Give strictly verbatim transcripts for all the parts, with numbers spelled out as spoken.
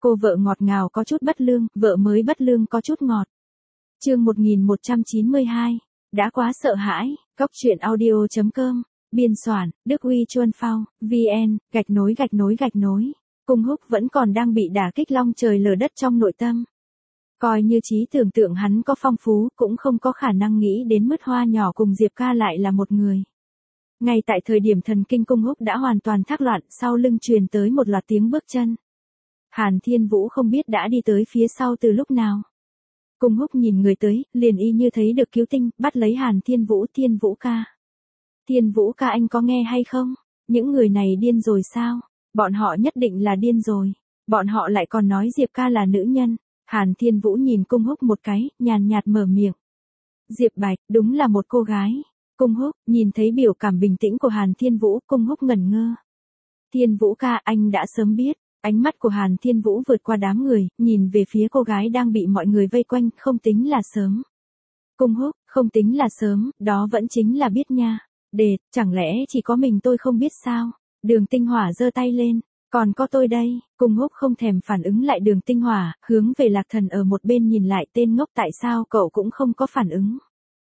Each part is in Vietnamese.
Cô vợ ngọt ngào có chút bất lương, vợ mới bất lương có chút ngọt. Chương một nghìn một trăm chín mươi hai, đã quá sợ hãi, Cóc truyện audio chấm com, biên soạn, Đức Uy Chuân Phao, vn, gạch nối gạch nối gạch nối. Cung Húc vẫn còn đang bị đả kích long trời lở đất trong nội tâm. Coi như trí tưởng tượng hắn có phong phú, cũng không có khả năng nghĩ đến Mứt Hoa nhỏ cùng Diệp Ca lại là một người. Ngay tại thời điểm thần kinh Cung Húc đã hoàn toàn thác loạn, sau lưng truyền tới một loạt tiếng bước chân. Hàn Thiên Vũ không biết đã đi tới phía sau từ lúc nào. Cung Húc nhìn người tới, liền y như thấy được cứu tinh, bắt lấy Hàn Thiên Vũ. Thiên Vũ ca. Thiên Vũ ca, anh có nghe hay không? Những người này điên rồi sao? Bọn họ nhất định là điên rồi. Bọn họ lại còn nói Diệp ca là nữ nhân. Hàn Thiên Vũ nhìn Cung Húc một cái, nhàn nhạt mở miệng. Diệp Bạch, đúng là một cô gái. Cung Húc, nhìn thấy biểu cảm bình tĩnh của Hàn Thiên Vũ, Cung Húc ngẩn ngơ. Thiên Vũ ca, anh đã sớm biết. Ánh mắt của Hàn Thiên Vũ vượt qua đám người, nhìn về phía cô gái đang bị mọi người vây quanh, không tính là sớm. Cung Húc, không tính là sớm, đó vẫn chính là biết nha. Đệt, chẳng lẽ chỉ có mình tôi không biết sao? Đường Tinh Hỏa giơ tay lên, còn có tôi đây. Cung Húc không thèm phản ứng lại Đường Tinh Hỏa, hướng về Lạc Thần ở một bên nhìn lại, tên ngốc, tại sao cậu cũng không có phản ứng?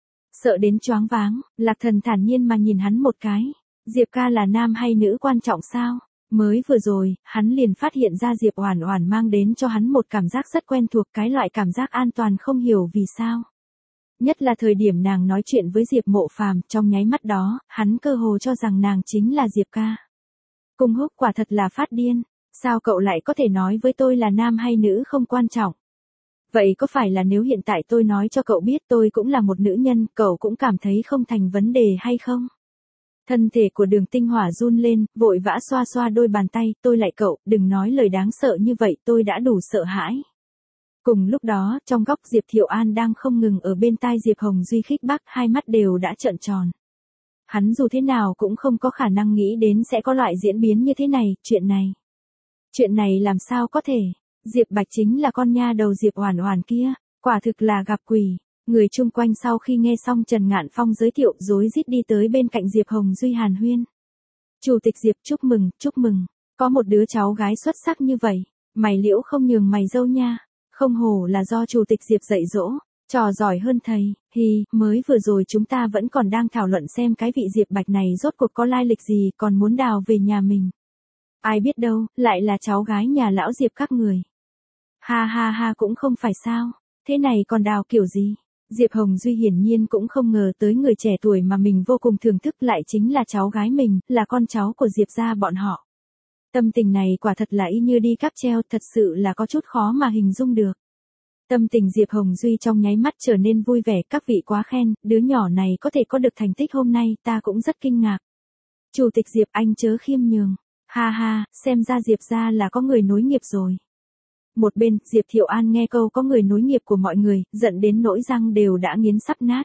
Sợ đến choáng váng, Lạc Thần thản nhiên mà nhìn hắn một cái. Diệp ca là nam hay nữ quan trọng sao? Mới vừa rồi, hắn liền phát hiện ra Diệp Oản Oản mang đến cho hắn một cảm giác rất quen thuộc, cái loại cảm giác an toàn không hiểu vì sao. Nhất là thời điểm nàng nói chuyện với Diệp Mộ Phàm, trong nháy mắt đó, hắn cơ hồ cho rằng nàng chính là Diệp ca. Cung Húc quả thật là phát điên, sao cậu lại có thể nói với tôi là nam hay nữ không quan trọng? Vậy có phải là nếu hiện tại tôi nói cho cậu biết tôi cũng là một nữ nhân, cậu cũng cảm thấy không thành vấn đề hay không? Thân thể của Đường Tinh Hỏa run lên, vội vã xoa xoa đôi bàn tay, tôi lại cậu, đừng nói lời đáng sợ như vậy, tôi đã đủ sợ hãi. Cùng lúc đó, trong góc Diệp Thiệu An đang không ngừng ở bên tai Diệp Hồng Duy khích bác, hai mắt đều đã trợn tròn. Hắn dù thế nào cũng không có khả năng nghĩ đến sẽ có loại diễn biến như thế này, chuyện này. Chuyện này làm sao có thể, Diệp Bạch chính là con nha đầu Diệp Oản Oản kia, quả thực là gặp quỷ. Người chung quanh sau khi nghe xong Trần Ngạn Phong giới thiệu, rối rít đi tới bên cạnh Diệp Hồng Duy hàn huyên. Chủ tịch Diệp, chúc mừng, chúc mừng, có một đứa cháu gái xuất sắc như vậy, mày liễu không nhường mày dâu nha, không hổ là do chủ tịch Diệp dạy dỗ, trò giỏi hơn thầy, hi, mới vừa rồi chúng ta vẫn còn đang thảo luận xem cái vị Diệp Bạch này rốt cuộc có lai lịch gì, còn muốn đào về nhà mình. Ai biết đâu, lại là cháu gái nhà lão Diệp các người. Ha ha ha, cũng không phải sao, thế này còn đào kiểu gì? Diệp Hồng Duy hiển nhiên cũng không ngờ tới người trẻ tuổi mà mình vô cùng thưởng thức lại chính là cháu gái mình, là con cháu của Diệp gia bọn họ. Tâm tình này quả thật là y như đi cáp treo, thật sự là có chút khó mà hình dung được. Tâm tình Diệp Hồng Duy trong nháy mắt trở nên vui vẻ, các vị quá khen, đứa nhỏ này có thể có được thành tích hôm nay, ta cũng rất kinh ngạc. Chủ tịch Diệp, anh chớ khiêm nhường. Ha ha, xem ra Diệp gia là có người nối nghiệp rồi. Một bên, Diệp Thiệu An nghe câu có người nối nghiệp của mọi người, giận đến nỗi răng đều đã nghiến sắp nát.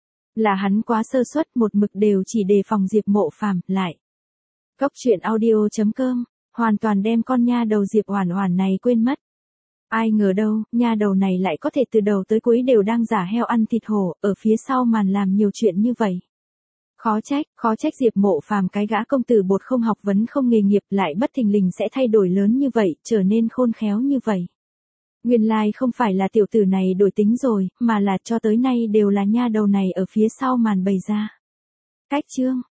Là hắn quá sơ suất, một mực đều chỉ đề phòng Diệp Mộ Phàm, lại. Cóc truyện audio chấm com, hoàn toàn đem con nha đầu Diệp Oản Oản này quên mất. Ai ngờ đâu, nha đầu này lại có thể từ đầu tới cuối đều đang giả heo ăn thịt hổ, ở phía sau màn làm nhiều chuyện như vậy. Khó trách, khó trách Diệp Mộ Phàm cái gã công tử bột không học vấn không nghề nghiệp lại bất thình lình sẽ thay đổi lớn như vậy, trở nên khôn khéo như vậy. Nguyên lai không phải là tiểu tử này đổi tính rồi, mà là cho tới nay đều là nha đầu này ở phía sau màn bày ra. Cách chương,